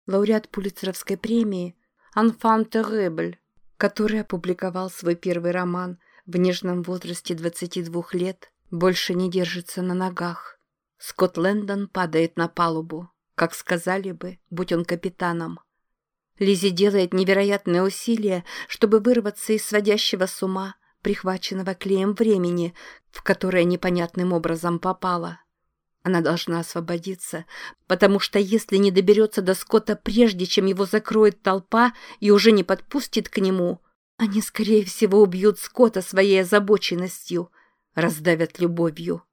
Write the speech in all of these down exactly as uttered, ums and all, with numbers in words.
лауреат Пулитцеровской премии «Enfant terrible», который опубликовал свой первый роман в нежном возрасте двадцати двух лет, больше не держится на ногах. Скотт Лэндон падает на палубу, как сказали бы, будь он капитаном. Лиззи делает невероятные усилия, чтобы вырваться из сводящего с ума, прихваченного клеем времени, в которое непонятным образом попала. Она должна освободиться, потому что если не доберется до Скотта прежде, чем его закроет толпа и уже не подпустит к нему, они, скорее всего, убьют Скотта своей озабоченностью, раздавят любовью.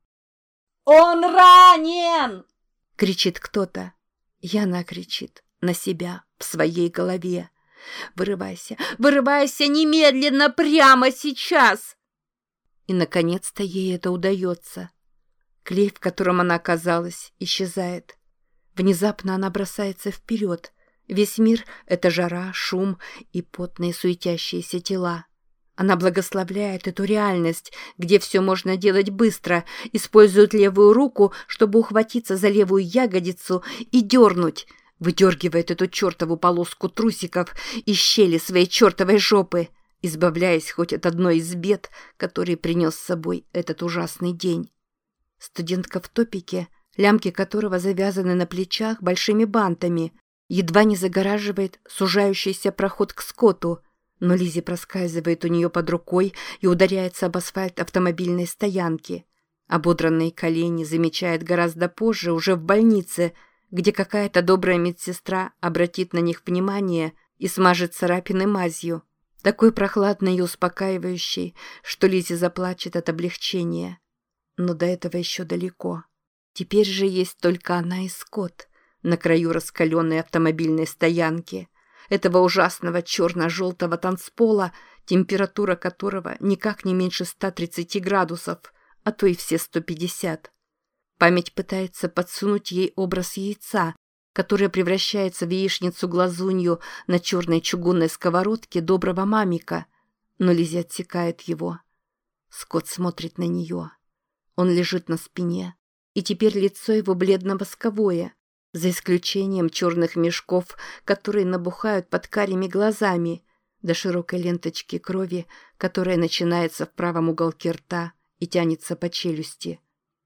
«Он ранен!» — кричит кто-то. Яна кричит на себя в своей голове. «Вырывайся, вырывайся немедленно, прямо сейчас!» И, наконец-то, ей это удается. Клей, в котором она оказалась, исчезает. Внезапно она бросается вперед. Весь мир — это жара, шум и потные суетящиеся тела. Она благословляет эту реальность, где все можно делать быстро, использует левую руку, чтобы ухватиться за левую ягодицу и дернуть, выдергивает эту чертову полоску трусиков из щели своей чертовой жопы, избавляясь хоть от одной из бед, которые принес с собой этот ужасный день. Студентка в топике, лямки которого завязаны на плечах большими бантами, едва не загораживает сужающийся проход к Скотту, но Лиззи проскальзывает у нее под рукой и ударяется об асфальт автомобильной стоянки. Ободранные колени замечает гораздо позже, уже в больнице, где какая-то добрая медсестра обратит на них внимание и смажет царапины мазью, такой прохладной и успокаивающей, что Лиззи заплачет от облегчения. Но до этого еще далеко. Теперь же есть только она и Скотт на краю раскаленной автомобильной стоянки, этого ужасного черно-желтого танцпола, температура которого никак не меньше ста тридцати градусов, а то и все сто пятьдесят. Память пытается подсунуть ей образ яйца, которое превращается в яичницу-глазунью на черной чугунной сковородке доброго мамика, но Лиззи отсекает его. Скотт смотрит на нее. Он лежит на спине, и теперь лицо его бледно-восковое, за исключением черных мешков, которые набухают под карими глазами, до широкой ленточки крови, которая начинается в правом уголке рта и тянется по челюсти.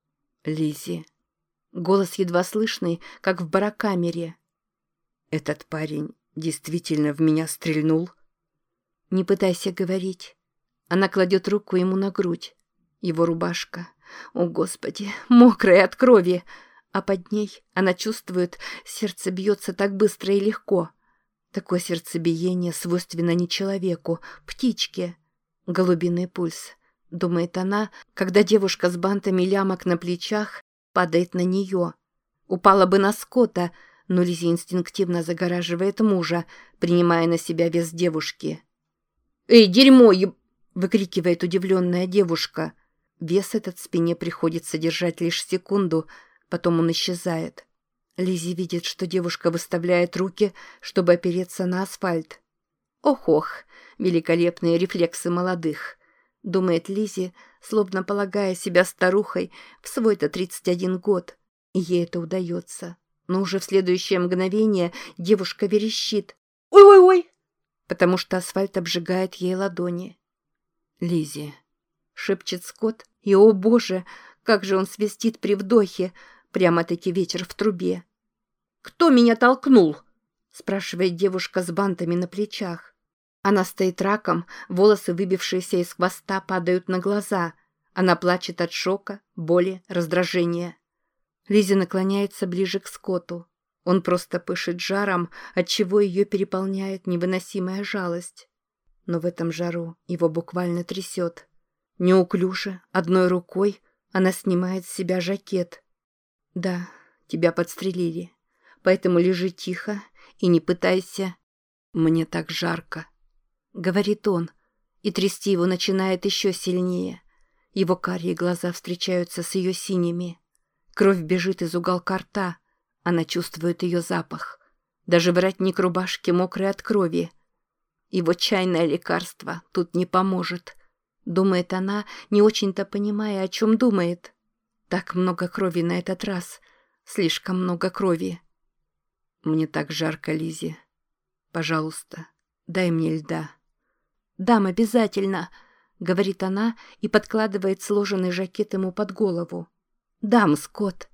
Лиззи. Голос едва слышный, как в барокамере. «Этот парень действительно в меня стрельнул?» «Не пытайся говорить». Она кладет руку ему на грудь. Его рубашка. О, Господи, мокрая от крови. А под ней она чувствует, сердце бьется так быстро и легко. Такое сердцебиение свойственно не человеку, птичке. Голубиный пульс, думает она, когда девушка с бантами лямок на плечах падает на нее. Упала бы на Скотта, но Лиззи инстинктивно загораживает мужа, принимая на себя вес девушки. «Эй, дерьмо!» — выкрикивает удивленная девушка. Вес этот в спине приходится держать лишь секунду, потом он исчезает. Лиззи видит, что девушка выставляет руки, чтобы опереться на асфальт. «Ох-ох, великолепные рефлексы молодых», — думает Лиззи, словно полагая себя старухой в свой-то тридцать один год. И ей это удается. Но уже в следующее мгновение девушка верещит. «Ой-ой-ой!» потому что асфальт обжигает ей ладони. «Лиззи», — шепчет Скотт, и, о боже, как же он свистит при вдохе, прямо-таки ветер в трубе. «Кто меня толкнул?» — спрашивает девушка с бантами на плечах. Она стоит раком, волосы, выбившиеся из хвоста, падают на глаза. Она плачет от шока, боли, раздражения. Лиззи наклоняется ближе к Скотту. Он просто пышет жаром, отчего ее переполняет невыносимая жалость. Но в этом жару его буквально трясет. Неуклюже, одной рукой, она снимает с себя жакет. «Да, тебя подстрелили, поэтому лежи тихо и не пытайся. Мне так жарко», — говорит он, и трясти его начинает еще сильнее. Его карие глаза встречаются с ее синими. Кровь бежит из уголка рта. Она чувствует ее запах. Даже воротник рубашки мокрый от крови. Его чайное лекарство тут не поможет. Думает она, не очень-то понимая, о чем думает. Так много крови на этот раз. Слишком много крови. Мне так жарко, Лиззи. Пожалуйста, дай мне льда. Дам обязательно, говорит она и подкладывает сложенный жакет ему под голову. Дам, Скотт.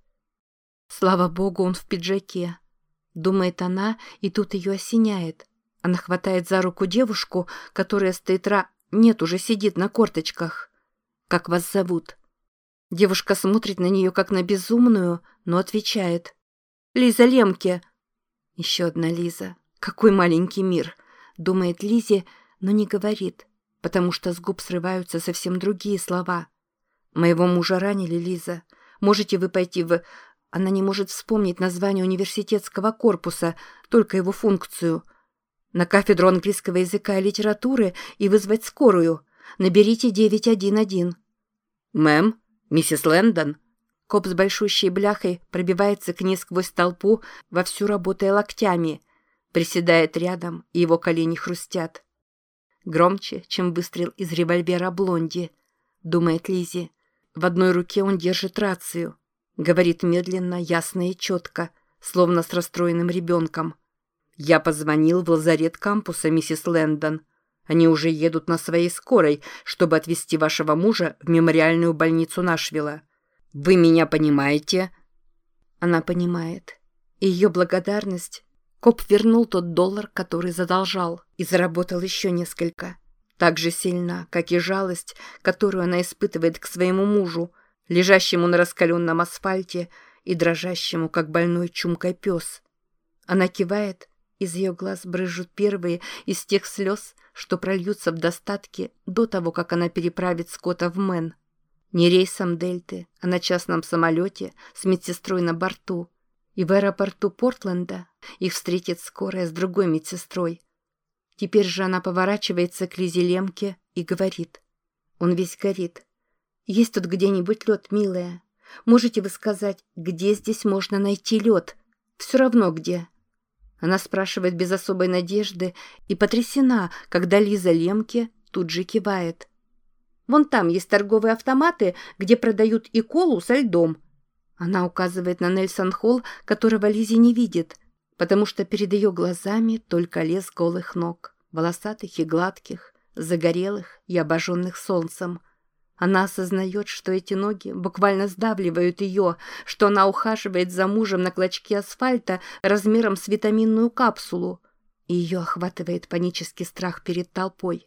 Слава богу, он в пиджаке. Думает она, и тут ее осеняет. Она хватает за руку девушку, которая стоит ра... Нет, уже сидит на корточках. «Как вас зовут?» Девушка смотрит на нее, как на безумную, но отвечает. «Лиза Лемке». Еще одна Лиза. Какой маленький мир, думает Лиззи, но не говорит, потому что с губ срываются совсем другие слова. «Моего мужа ранили, Лиза. Можете вы пойти в...» Она не может вспомнить название университетского корпуса, только его функцию. «На кафедру английского языка и литературы и вызвать скорую. Наберите девять один один». «Мэм? Миссис Лэндон?» Коп с большущей бляхой пробивается к ней сквозь толпу, вовсю работая локтями. Приседает рядом, и его колени хрустят. Громче, чем выстрел из револьвера Блонди, думает Лиззи. В одной руке он держит рацию. Говорит медленно, ясно и четко, словно с расстроенным ребенком. «Я позвонил в лазарет кампуса, миссис Лэндон. Они уже едут на своей скорой, чтобы отвезти вашего мужа в мемориальную больницу Нашвилла. Вы меня понимаете?» Она понимает. И ее благодарность... Коп вернул тот доллар, который задолжал, и заработал еще несколько. Так же сильна, как и жалость, которую она испытывает к своему мужу, лежащему на раскаленном асфальте и дрожащему, как больной чумкой пес. Она кивает, из ее глаз брызжут первые из тех слез, что прольются в достатке до того, как она переправит Скотта в Мэн. Не рейсом Дельты, а на частном самолете с медсестрой на борту. И в аэропорту Портленда их встретит скорая с другой медсестрой. Теперь же она поворачивается к Лиззи Лемке и говорит. Он весь горит. «Есть тут где-нибудь лед, милая? Можете вы сказать, где здесь можно найти лед? Все равно где». Она спрашивает без особой надежды и потрясена, когда Лиза Лемке тут же кивает. «Вон там есть торговые автоматы, где продают и колу со льдом». Она указывает на Нельсон-Холл, которого Лиззи не видит, потому что перед ее глазами только лес голых ног, волосатых и гладких, загорелых и обожженных солнцем. Она осознает, что эти ноги буквально сдавливают ее, что она ухаживает за мужем на клочке асфальта размером с витаминную капсулу, и ее охватывает панический страх перед толпой.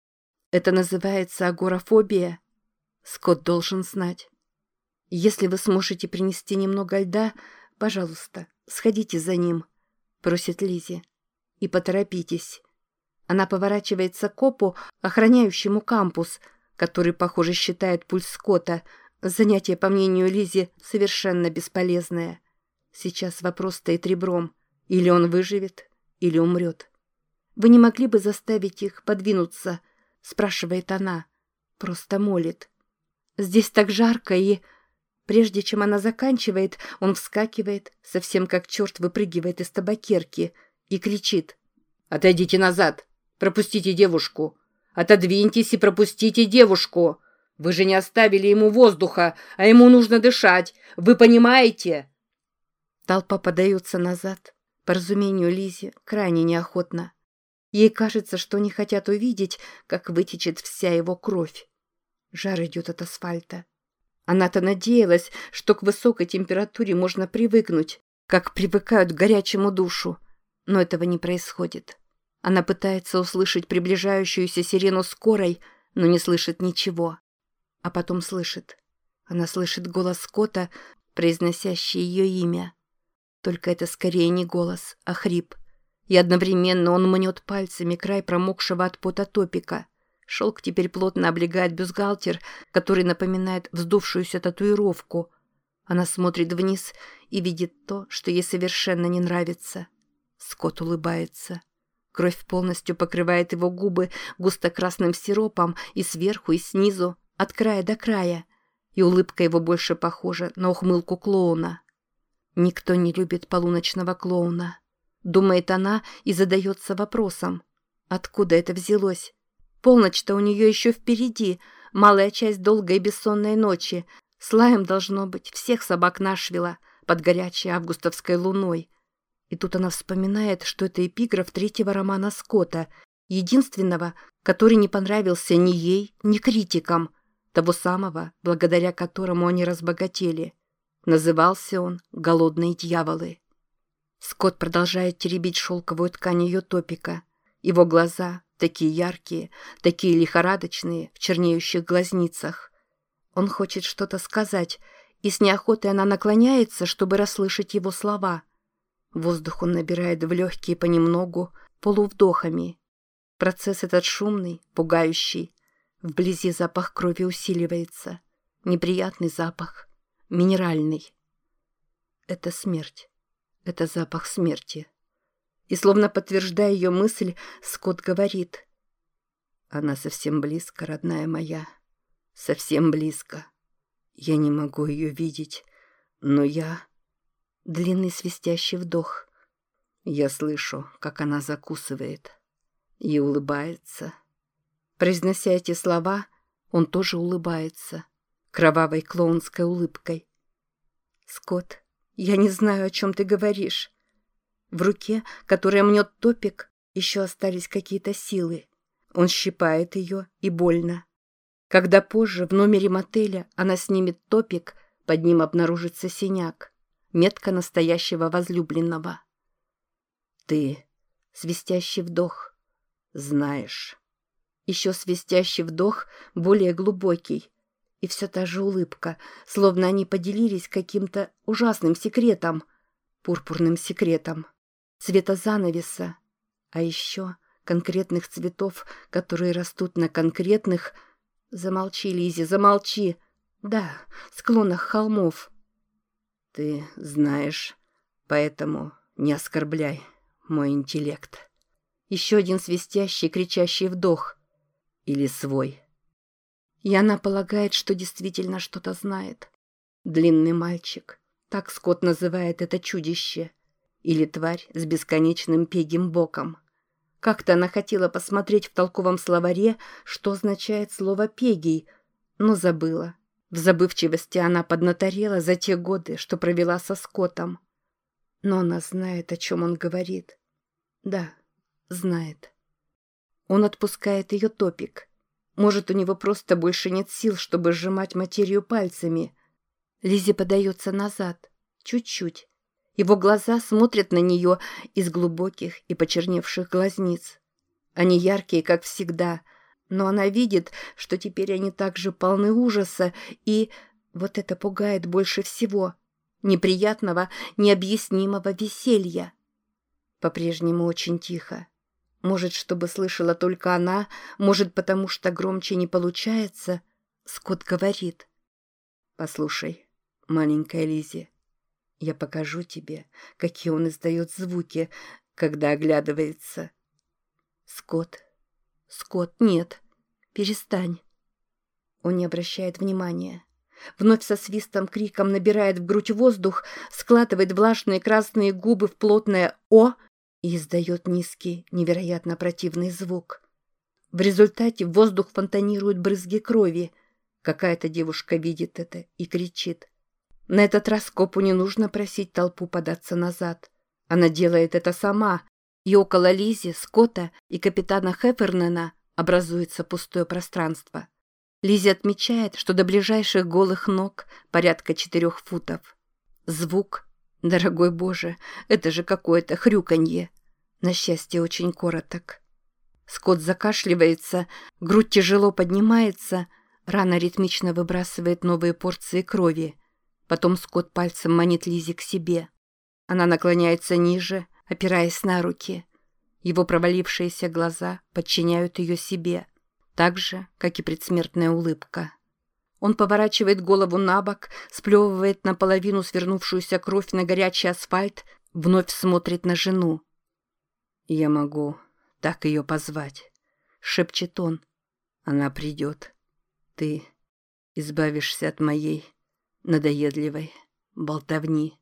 Это называется агорафобия. Скотт должен знать. «Если вы сможете принести немного льда, пожалуйста, сходите за ним», — просит Лиззи. «И поторопитесь». Она поворачивается к копу, охраняющему кампус, который, похоже, считает пульс Скотта. Занятие, по мнению Лиззи, совершенно бесполезное. Сейчас вопрос стоит ребром. Или он выживет, или умрет. «Вы не могли бы заставить их подвинуться?» — спрашивает она. Просто молит. «Здесь так жарко и...» Прежде чем она заканчивает, он вскакивает, совсем как черт выпрыгивает из табакерки, и кричит. «Отойдите назад! Пропустите девушку! Отодвиньтесь и пропустите девушку! Вы же не оставили ему воздуха, а ему нужно дышать! Вы понимаете?» Толпа подается назад, по разумению Лиззи, крайне неохотно. Ей кажется, что они хотят увидеть, как вытечет вся его кровь. Жар идет от асфальта. Она-то надеялась, что к высокой температуре можно привыкнуть, как привыкают к горячему душу. Но этого не происходит. Она пытается услышать приближающуюся сирену скорой, но не слышит ничего. А потом слышит. Она слышит голос Скотта, произносящий ее имя. Только это скорее не голос, а хрип. И одновременно он мнет пальцами край промокшего от пота топика. Шелк теперь плотно облегает бюстгальтер, который напоминает вздувшуюся татуировку. Она смотрит вниз и видит то, что ей совершенно не нравится. Скотт улыбается. Кровь полностью покрывает его губы густо-красным сиропом и сверху, и снизу, от края до края. И улыбка его больше похожа на ухмылку клоуна. Никто не любит полуночного клоуна. Думает она и задается вопросом. Откуда это взялось? Полночь-то у нее еще впереди, малая часть долгой и бессонной ночи. С лаем должно быть всех собак Нашвилла под горячей августовской луной. И тут она вспоминает, что это эпиграф третьего романа Скотта, единственного, который не понравился ни ей, ни критикам, того самого, благодаря которому они разбогатели. Назывался он «Голодные дьяволы». Скотт продолжает теребить шелковую ткань ее топика. Его глаза, такие яркие, такие лихорадочные, в чернеющих глазницах. Он хочет что-то сказать, и с неохотой она наклоняется, чтобы расслышать его слова. Воздух он набирает в легкие понемногу, полувдохами. Процесс этот шумный, пугающий. Вблизи запах крови усиливается. Неприятный запах. Минеральный. Это смерть. Это запах смерти. И словно подтверждая ее мысль, Скотт говорит: «Она совсем близко, родная моя. Совсем близко. Я не могу ее видеть, но я...» Длинный свистящий вдох. Я слышу, как она закусывает. И улыбается. Произнося эти слова, он тоже улыбается. Кровавой клоунской улыбкой. «Скотт, я не знаю, о чем ты говоришь». В руке, которая мнет топик, еще остались какие-то силы. Он щипает ее, и больно. Когда позже в номере мотеля она снимет топик, под ним обнаружится синяк. Метка настоящего возлюбленного. «Ты...» — свистящий вдох. «Знаешь...» Еще свистящий вдох, более глубокий. И все та же улыбка, словно они поделились каким-то ужасным секретом. Пурпурным секретом. Цвета занавеса. А еще конкретных цветов, которые растут на конкретных... Замолчи, Лиззи, замолчи. Да, склонах холмов. Ты знаешь, поэтому не оскорбляй мой интеллект. Еще один свистящий, кричащий вдох. Или свой. И она полагает, что действительно что-то знает. Длинный мальчик. Так Скотт называет это чудище. Или тварь с бесконечным пегим боком. Как-то она хотела посмотреть в толковом словаре, что означает слово «пегий», но забыла. В забывчивости она поднаторела за те годы, что провела со Скоттом. Но она знает, о чем он говорит. Да, знает. Он отпускает ее топик. Может, у него просто больше нет сил, чтобы сжимать материю пальцами. Лиззи подается назад. Чуть-чуть. Его глаза смотрят на нее из глубоких и почерневших глазниц. Они яркие, как всегда, но она видит, что теперь они также полны ужаса, и вот это пугает больше всего. Неприятного, необъяснимого веселья. По-прежнему очень тихо. Может, чтобы слышала только она, может, потому что громче не получается. Скотт говорит: «Послушай, маленькая Лиззи, я покажу тебе, какие он издает звуки, когда оглядывается». «Скотт, Скотт, нет, перестань». Он не обращает внимания. Вновь со свистом, криком набирает в грудь воздух, складывает влажные красные губы в плотное «О» и издает низкий, невероятно противный звук. В результате в воздух фонтанируют брызги крови. Какая-то девушка видит это и кричит. На этот раз копу не нужно просить толпу податься назад. Она делает это сама, и около Лиззи, Скотта и капитана Хеффернена образуется пустое пространство. Лиззи отмечает, что до ближайших голых ног порядка четырех футов. Звук, дорогой Боже, это же какое-то хрюканье. На счастье, очень короток. Скотт закашливается, грудь тяжело поднимается, рана ритмично выбрасывает новые порции крови. Потом Скотт пальцем манит Лиззи к себе. Она наклоняется ниже, опираясь на руки. Его провалившиеся глаза подчиняют ее себе, так же, как и предсмертная улыбка. Он поворачивает голову на бок, сплевывает наполовину свернувшуюся кровь на горячий асфальт, вновь смотрит на жену. «Я могу так ее позвать», — шепчет он. «Она придет. Ты избавишься от моей надоедливой болтовни».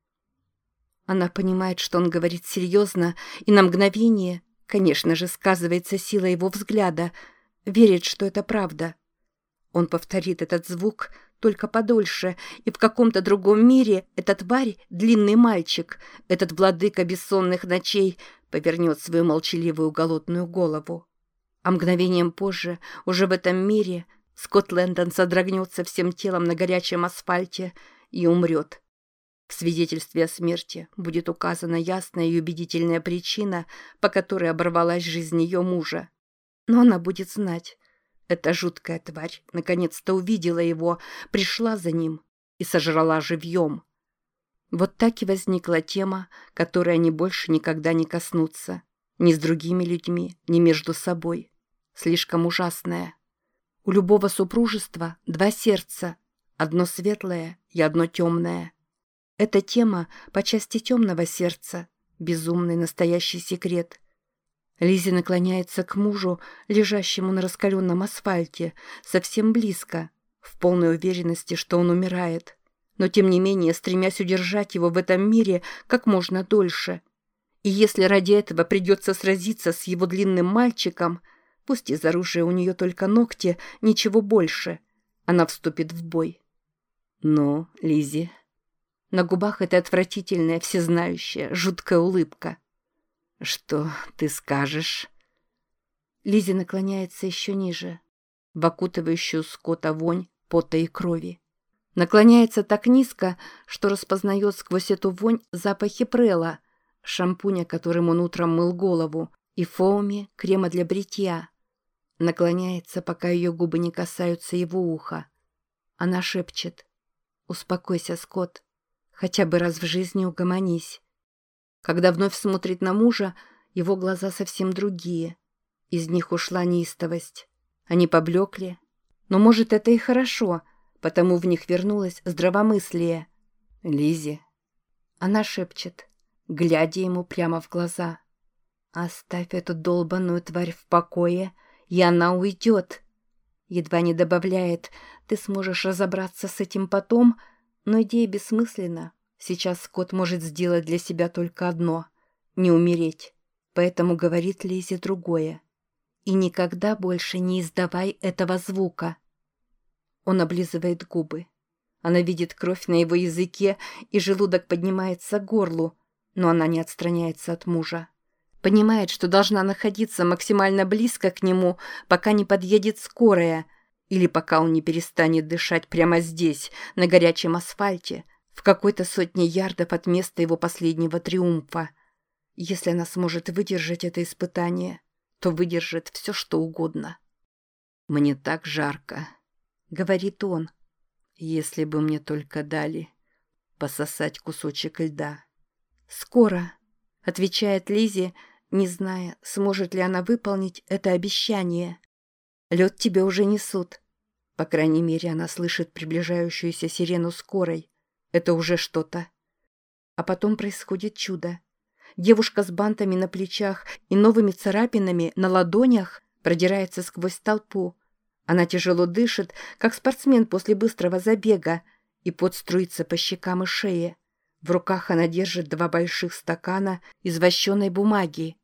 Она понимает, что он говорит серьезно, и на мгновение, конечно же, сказывается сила его взгляда, верит, что это правда. Он повторит этот звук, только подольше, и в каком-то другом мире эта тварь, длинный мальчик, этот владыка бессонных ночей, повернет свою молчаливую голодную голову. А мгновением позже, уже в этом мире, Скотт Лэндон содрогнется всем телом на горячем асфальте и умрет. В свидетельстве о смерти будет указана ясная и убедительная причина, по которой оборвалась жизнь ее мужа. Но она будет знать. Эта жуткая тварь наконец-то увидела его, пришла за ним и сожрала живьем. Вот так и возникла тема, которой они больше никогда не коснутся. Ни с другими людьми, ни между собой. Слишком ужасная. У любого супружества два сердца, одно светлое и одно темное. Эта тема по части темного сердца, безумный настоящий секрет. Лиззи наклоняется к мужу, лежащему на раскаленном асфальте, совсем близко, в полной уверенности, что он умирает, но тем не менее стремясь удержать его в этом мире как можно дольше. И если ради этого придется сразиться с его длинным мальчиком, пусть из оружия у нее только ногти, ничего больше, она вступит в бой. «Ну, Лиззи...» На губах эта отвратительная, всезнающая, жуткая улыбка. «Что ты скажешь?» Лиззи наклоняется еще ниже, в окутывающую Скотта вонь пота и крови. Наклоняется так низко, что распознает сквозь эту вонь запахи прела, шампуня, которым он утром мыл голову, и фоуми, крема для бритья. Наклоняется, пока ее губы не касаются его уха. Она шепчет: «Успокойся, Скотт. Хотя бы раз в жизни угомонись». Когда вновь смотрит на мужа, его глаза совсем другие. Из них ушла неистовость. Они поблекли. Но, может, это и хорошо, потому в них вернулось здравомыслие. «Лиззи». Она шепчет, глядя ему прямо в глаза: «Оставь эту долбаную тварь в покое, и она уйдет». Едва не добавляет: «Ты сможешь разобраться с этим потом», но идея бессмысленна. Сейчас Скотт может сделать для себя только одно — не умереть. Поэтому говорит Лиззи другое: «И никогда больше не издавай этого звука». Он облизывает губы. Она видит кровь на его языке, и желудок поднимается к горлу, но она не отстраняется от мужа. Понимает, что должна находиться максимально близко к нему, пока не подъедет скорая, или пока он не перестанет дышать прямо здесь, на горячем асфальте, в какой-то сотне ярдов от места его последнего триумфа. Если она сможет выдержать это испытание, то выдержит все, что угодно. «Мне так жарко», — говорит он. «Если бы мне только дали пососать кусочек льда». «Скоро», — отвечает Лиззи, не зная, сможет ли она выполнить это обещание. «Лед тебе уже несут». По крайней мере, она слышит приближающуюся сирену скорой. Это уже что-то. А потом происходит чудо. Девушка с бантами на плечах и новыми царапинами на ладонях продирается сквозь толпу. Она тяжело дышит, как спортсмен после быстрого забега, и пот струится по щекам и шее. В руках она держит два больших стакана из вощеной бумаги.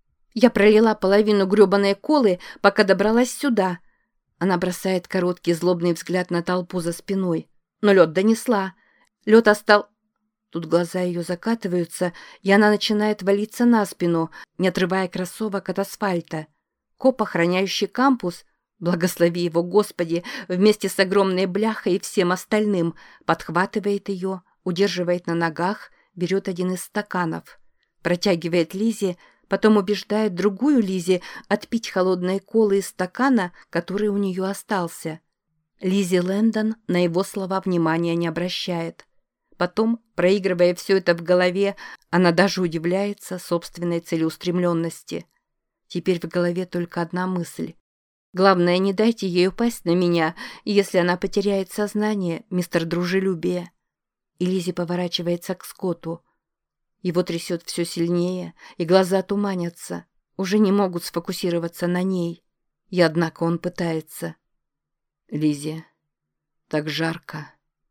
«Я пролила половину гребаной колы, пока добралась сюда». Она бросает короткий злобный взгляд на толпу за спиной. Но лед донесла. Лед остал... Тут глаза ее закатываются, и она начинает валиться на спину, не отрывая кроссовок от асфальта. Коп, охраняющий кампус, благослови его Господи, вместе с огромной бляхой и всем остальным, подхватывает ее, удерживает на ногах, берет один из стаканов, протягивает Лиззи, потом убеждает другую Лиззи отпить холодной колы из стакана, который у нее остался. Лиззи Лэндон на его слова внимания не обращает. Потом, проигрывая все это в голове, она даже удивляется собственной целеустремленности. Теперь в голове только одна мысль. Главное, не дайте ей упасть на меня, если она потеряет сознание, мистер Дружелюбие. И Лиззи поворачивается к Скотту. Его трясет все сильнее, и глаза туманятся, уже не могут сфокусироваться на ней. И однако он пытается. «Лиззи, так жарко.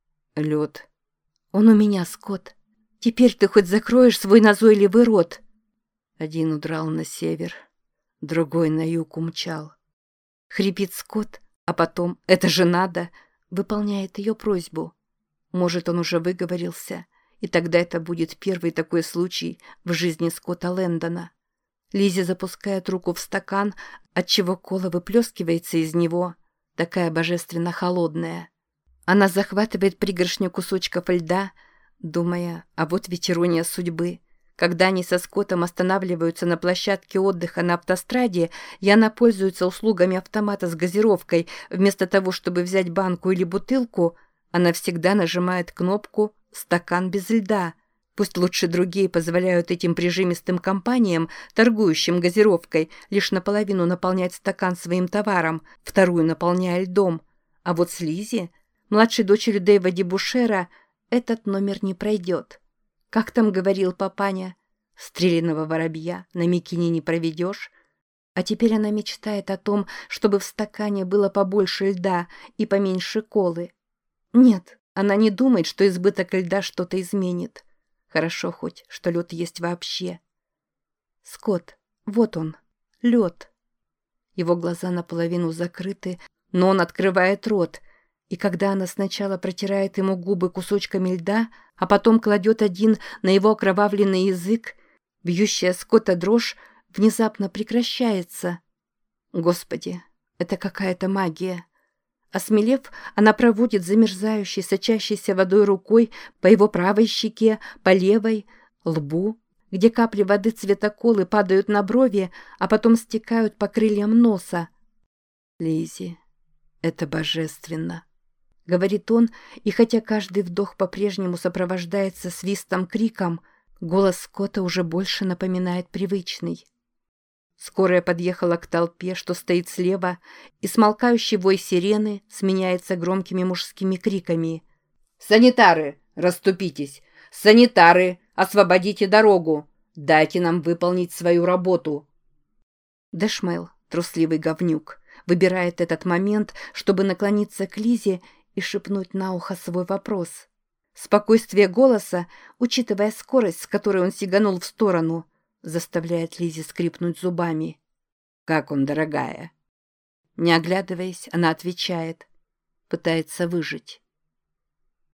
Лед». «Он у меня, Скотт. Теперь ты хоть закроешь свой назойливый рот». Один удрал на север, другой на юг умчал. Хрипит Скотт, а потом «это же надо!» выполняет ее просьбу. Может, он уже выговорился, и тогда это будет первый такой случай в жизни Скотта Лэндона. Лиззи запускает руку в стакан, отчего кола выплескивается из него, такая божественно холодная. Она захватывает пригоршню кусочков льда, думая, а вот ведь ирония судьбы. Когда они со Скоттом останавливаются на площадке отдыха на автостраде, и она пользуется услугами автомата с газировкой, вместо того, чтобы взять банку или бутылку, она всегда нажимает кнопку «Стакан без льда». Пусть лучше другие позволяют этим прижимистым компаниям, торгующим газировкой, лишь наполовину наполнять стакан своим товаром, вторую наполняя льдом. А вот с Лиззи, младшей дочерью Дэйва Дебушера, этот номер не пройдет. Как там говорил папаня, стреляного воробья на Микине не проведешь. А теперь она мечтает о том, чтобы в стакане было побольше льда и поменьше колы. Нет, она не думает, что избыток льда что-то изменит. Хорошо хоть, что лед есть вообще. Скотт, вот он, лед. Его глаза наполовину закрыты, но он открывает рот, и когда она сначала протирает ему губы кусочками льда, а потом кладет один на его окровавленный язык, бьющая Скотта дрожь внезапно прекращается. Господи, это какая-то магия. Осмелев, она проводит замерзающей, сочащейся водой рукой по его правой щеке, по левой, лбу, где капли воды цвета колы падают на брови, а потом стекают по крыльям носа. «Лиззи, это божественно», — говорит он, и хотя каждый вдох по-прежнему сопровождается свистом-криком, голос Скотта уже больше напоминает привычный. Скорая подъехала к толпе, что стоит слева, и смолкающий вой сирены сменяется громкими мужскими криками. «Санитары, расступитесь! Санитары, освободите дорогу! Дайте нам выполнить свою работу!» Дэшмейл, трусливый говнюк, выбирает этот момент, чтобы наклониться к Лизе и шепнуть на ухо свой вопрос. Спокойствие голоса, учитывая скорость, с которой он сиганул в сторону, заставляет Лиззи скрипнуть зубами. «Как он, дорогая?» Не оглядываясь, она отвечает. Пытается выжить.